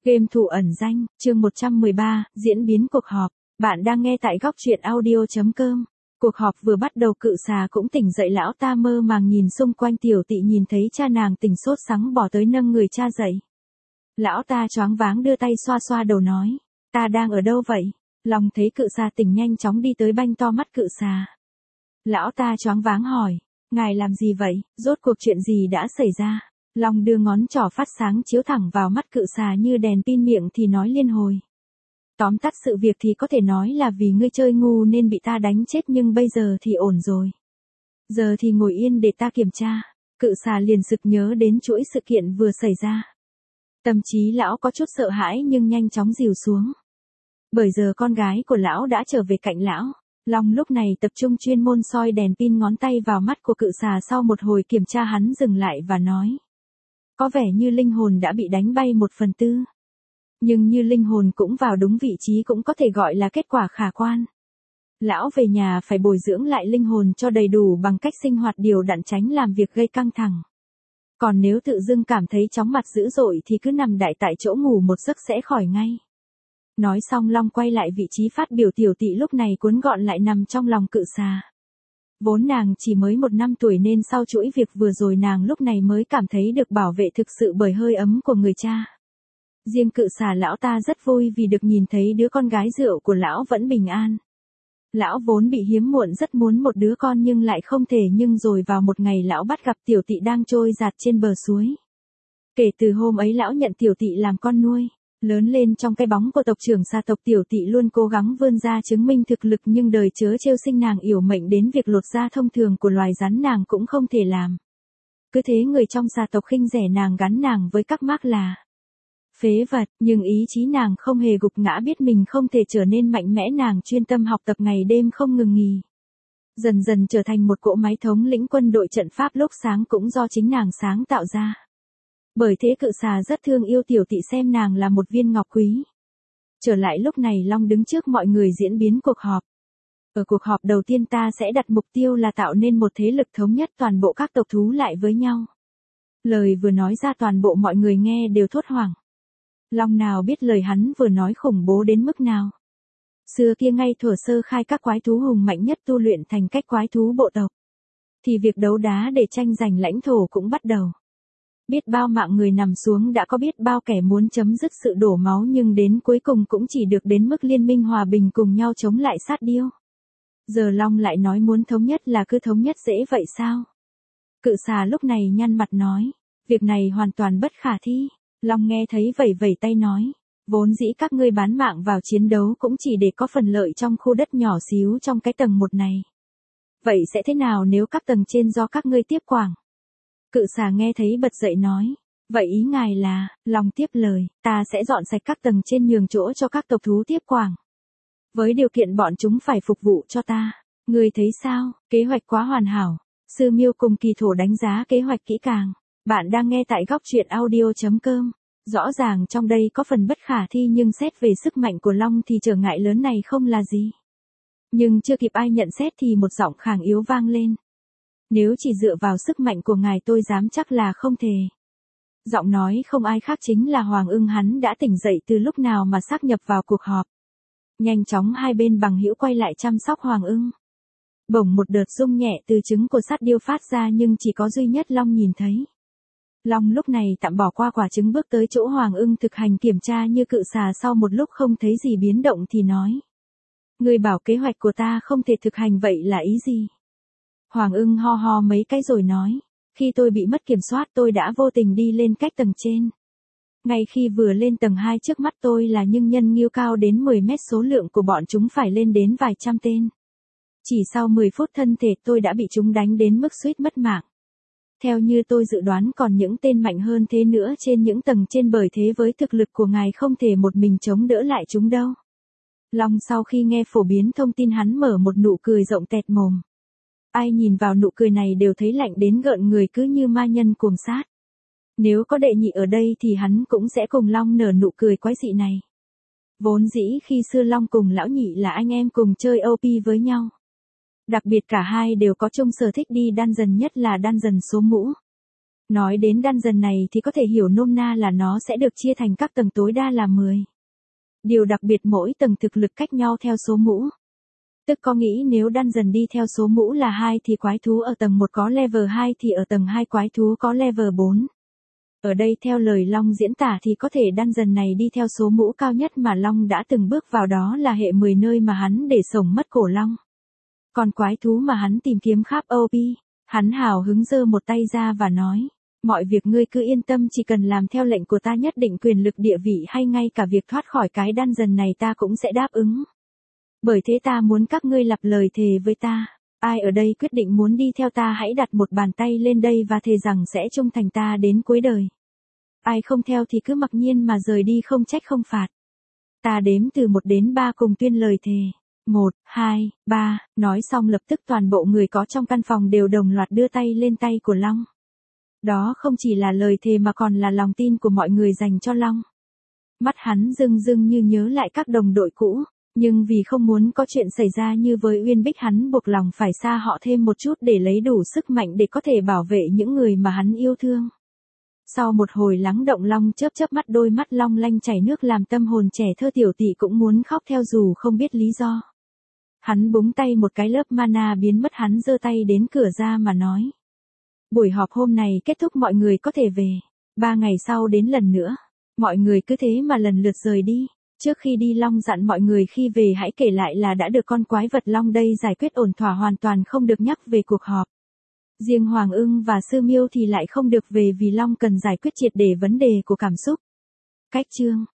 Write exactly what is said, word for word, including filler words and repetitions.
Game thủ ẩn danh, chương một trăm mười ba, diễn biến cuộc họp. Bạn đang nghe tại góc truyện audio chấm com. Cuộc họp vừa bắt đầu Cự Xà cũng tỉnh dậy, lão ta mơ màng nhìn xung quanh. Tiểu Tị nhìn thấy cha nàng tỉnh sốt sắng bỏ tới nâng người cha dậy. Lão ta choáng váng đưa tay xoa xoa đầu nói, ta đang ở đâu vậy? Long thấy Cự Xà tỉnh nhanh chóng đi tới banh to mắt Cự Xà. Lão ta choáng váng hỏi, ngài làm gì vậy, rốt cuộc chuyện gì đã xảy ra? Long đưa ngón trỏ phát sáng chiếu thẳng vào mắt Cự Xà như đèn pin, miệng thì nói liên hồi. Tóm tắt sự việc thì có thể nói là vì ngươi chơi ngu nên bị ta đánh chết, nhưng bây giờ thì ổn rồi. Giờ thì ngồi yên để ta kiểm tra. Cự Xà liền sực nhớ đến chuỗi sự kiện vừa xảy ra. Tâm trí lão có chút sợ hãi nhưng nhanh chóng dìu xuống. Bởi giờ con gái của lão đã trở về cạnh lão. Long lúc này tập trung chuyên môn soi đèn pin ngón tay vào mắt của Cự Xà. Sau một hồi kiểm tra hắn dừng lại và nói, có vẻ như linh hồn đã bị đánh bay một phần tư. Nhưng như linh hồn cũng vào đúng vị trí cũng có thể gọi là kết quả khả quan. Lão về nhà phải bồi dưỡng lại linh hồn cho đầy đủ bằng cách sinh hoạt điều đặn, tránh làm việc gây căng thẳng. Còn nếu tự dưng cảm thấy chóng mặt dữ dội thì cứ nằm đại tại chỗ ngủ một giấc sẽ khỏi ngay. Nói xong Long quay lại vị trí phát biểu. Tiểu Tị lúc này cuốn gọn lại nằm trong lòng Cự Xà. Vốn nàng chỉ mới một năm tuổi nên sau chuỗi việc vừa rồi nàng lúc này mới cảm thấy được bảo vệ thực sự bởi hơi ấm của người cha. Riêng Cự Xà lão ta rất vui vì được nhìn thấy đứa con gái rượu của lão vẫn bình an. Lão vốn bị hiếm muộn rất muốn một đứa con nhưng lại không thể, nhưng rồi vào một ngày lão bắt gặp Tiểu Tị đang trôi dạt trên bờ suối. Kể từ hôm ấy lão nhận Tiểu Tị làm con nuôi. Lớn lên trong cái bóng của tộc trưởng Xà tộc, Tiểu Tị luôn cố gắng vươn ra chứng minh thực lực, nhưng đời chớ trêu sinh nàng yểu mệnh đến việc lột da thông thường của loài rắn nàng cũng không thể làm. Cứ thế người trong Xà tộc khinh rẻ nàng, gắn nàng với các mác là phế vật, nhưng ý chí nàng không hề gục ngã, biết mình không thể trở nên mạnh mẽ, nàng chuyên tâm học tập ngày đêm không ngừng nghỉ. Dần dần trở thành một cỗ máy thống lĩnh quân đội trận pháp lúc sáng cũng do chính nàng sáng tạo ra. Bởi thế Cự Xà rất thương yêu Tiểu Tị, xem nàng là một viên ngọc quý. Trở lại lúc này Long đứng trước mọi người diễn biến cuộc họp. Ở cuộc họp đầu tiên ta sẽ đặt mục tiêu là tạo nên một thế lực thống nhất toàn bộ các tộc thú lại với nhau. Lời vừa nói ra toàn bộ mọi người nghe đều thốt hoảng. Long nào biết lời hắn vừa nói khủng bố đến mức nào. Xưa kia ngay thuở sơ khai các quái thú hùng mạnh nhất tu luyện thành cách quái thú bộ tộc, thì việc đấu đá để tranh giành lãnh thổ cũng bắt đầu. Biết bao mạng người nằm xuống, đã có biết bao kẻ muốn chấm dứt sự đổ máu, nhưng đến cuối cùng cũng chỉ được đến mức liên minh hòa bình cùng nhau chống lại sát điêu. Giờ Long lại nói muốn thống nhất là cứ thống nhất dễ vậy sao? Cự Xà lúc này nhăn mặt nói, việc này hoàn toàn bất khả thi. Long nghe thấy vẩy vẩy tay nói, vốn dĩ các ngươi bán mạng vào chiến đấu cũng chỉ để có phần lợi trong khu đất nhỏ xíu trong cái tầng một này. Vậy sẽ thế nào nếu các tầng trên do các ngươi tiếp quản? Cự Xà nghe thấy bật dậy nói, vậy ý ngài là? Long tiếp lời, ta sẽ dọn sạch các tầng trên, nhường chỗ cho các tộc thú tiếp quản. Với điều kiện bọn chúng phải phục vụ cho ta. Ngươi thấy sao? Kế hoạch quá hoàn hảo. Sư Miêu cùng Kỳ Thổ đánh giá kế hoạch kỹ càng. Bạn đang nghe tại góc truyện audio chấm com. Rõ ràng trong đây có phần bất khả thi, nhưng xét về sức mạnh của Long thì trở ngại lớn này không là gì. Nhưng chưa kịp ai nhận xét thì một giọng khàn yếu vang lên. Nếu chỉ dựa vào sức mạnh của ngài tôi dám chắc là không thể. Giọng nói không ai khác chính là Hoàng Ưng, hắn đã tỉnh dậy từ lúc nào mà sáp nhập vào cuộc họp. Nhanh chóng hai bên bằng hữu quay lại chăm sóc Hoàng Ưng. Bỗng một đợt rung nhẹ từ trứng của sát điêu phát ra, nhưng chỉ có duy nhất Long nhìn thấy. Long lúc này tạm bỏ qua quả trứng, bước tới chỗ Hoàng Ưng thực hành kiểm tra như Cự Xà. Sau một lúc không thấy gì biến động thì nói, ngươi bảo kế hoạch của ta không thể thực hành, vậy là ý gì? Hoàng Ưng ho ho mấy cái rồi nói, khi tôi bị mất kiểm soát tôi đã vô tình đi lên cách tầng trên. Ngay khi vừa lên tầng hai trước mắt tôi là những nhân ngưu cao đến mười mét, số lượng của bọn chúng phải lên đến vài trăm tên. Chỉ sau mười phút thân thể tôi đã bị chúng đánh đến mức suýt mất mạng. Theo như tôi dự đoán còn những tên mạnh hơn thế nữa trên những tầng trên, bởi thế với thực lực của ngài không thể một mình chống đỡ lại chúng đâu. Long sau khi nghe phổ biến thông tin hắn mở một nụ cười rộng tẹt mồm. Ai nhìn vào nụ cười này đều thấy lạnh đến gợn người, cứ như ma nhân cuồng sát. Nếu có đệ nhị ở đây thì hắn cũng sẽ cùng Long nở nụ cười quái dị này. Vốn dĩ khi xưa Long cùng lão nhị là anh em cùng chơi ô pê với nhau. Đặc biệt cả hai đều có chung sở thích đi dungeon, nhất là dungeon số mũ. Nói đến dungeon này thì có thể hiểu nôm na là nó sẽ được chia thành các tầng tối đa là mười. Điều đặc biệt mỗi tầng thực lực cách nhau theo số mũ. Tức có nghĩ nếu dungeon đi theo số mũ là hai thì quái thú ở tầng một có level hai thì ở tầng hai quái thú có level bốn. Ở đây theo lời Long diễn tả thì có thể dungeon này đi theo số mũ cao nhất mà Long đã từng bước vào, đó là hệ mười nơi mà hắn để sổng mất cổ Long. Còn quái thú mà hắn tìm kiếm khắp ô pê, hắn hào hứng giơ một tay ra và nói, mọi việc ngươi cứ yên tâm, chỉ cần làm theo lệnh của ta nhất định quyền lực địa vị hay ngay cả việc thoát khỏi cái dungeon này ta cũng sẽ đáp ứng. Bởi thế ta muốn các ngươi lặp lời thề với ta. Ai ở đây quyết định muốn đi theo ta hãy đặt một bàn tay lên đây và thề rằng sẽ trung thành ta đến cuối đời. Ai không theo thì cứ mặc nhiên mà rời đi, không trách không phạt. Ta đếm từ một đến ba cùng tuyên lời thề. Một, hai, ba, nói xong lập tức toàn bộ người có trong căn phòng đều đồng loạt đưa tay lên tay của Long. Đó không chỉ là lời thề mà còn là lòng tin của mọi người dành cho Long. Mắt hắn rưng rưng như nhớ lại các đồng đội cũ. Nhưng vì không muốn có chuyện xảy ra như với Uyên Bích, hắn buộc lòng phải xa họ thêm một chút để lấy đủ sức mạnh để có thể bảo vệ những người mà hắn yêu thương. Sau một hồi lắng động, Long chớp chớp mắt, đôi mắt long lanh chảy nước làm tâm hồn trẻ thơ tiểu tỵ cũng muốn khóc theo dù không biết lý do. Hắn búng tay một cái, lớp mana biến mất, hắn giơ tay đến cửa ra mà nói. Buổi họp hôm này kết thúc, mọi người có thể về. Ba ngày sau đến lần nữa. Mọi người cứ thế mà lần lượt rời đi. Trước khi đi, Long dặn mọi người khi về hãy kể lại là đã được con quái vật Long đây giải quyết ổn thỏa, hoàn toàn không được nhắc về cuộc họp. Riêng Hoàng Ưng và Sư Miêu thì lại không được về vì Long cần giải quyết triệt để vấn đề của cảm xúc. Cách chương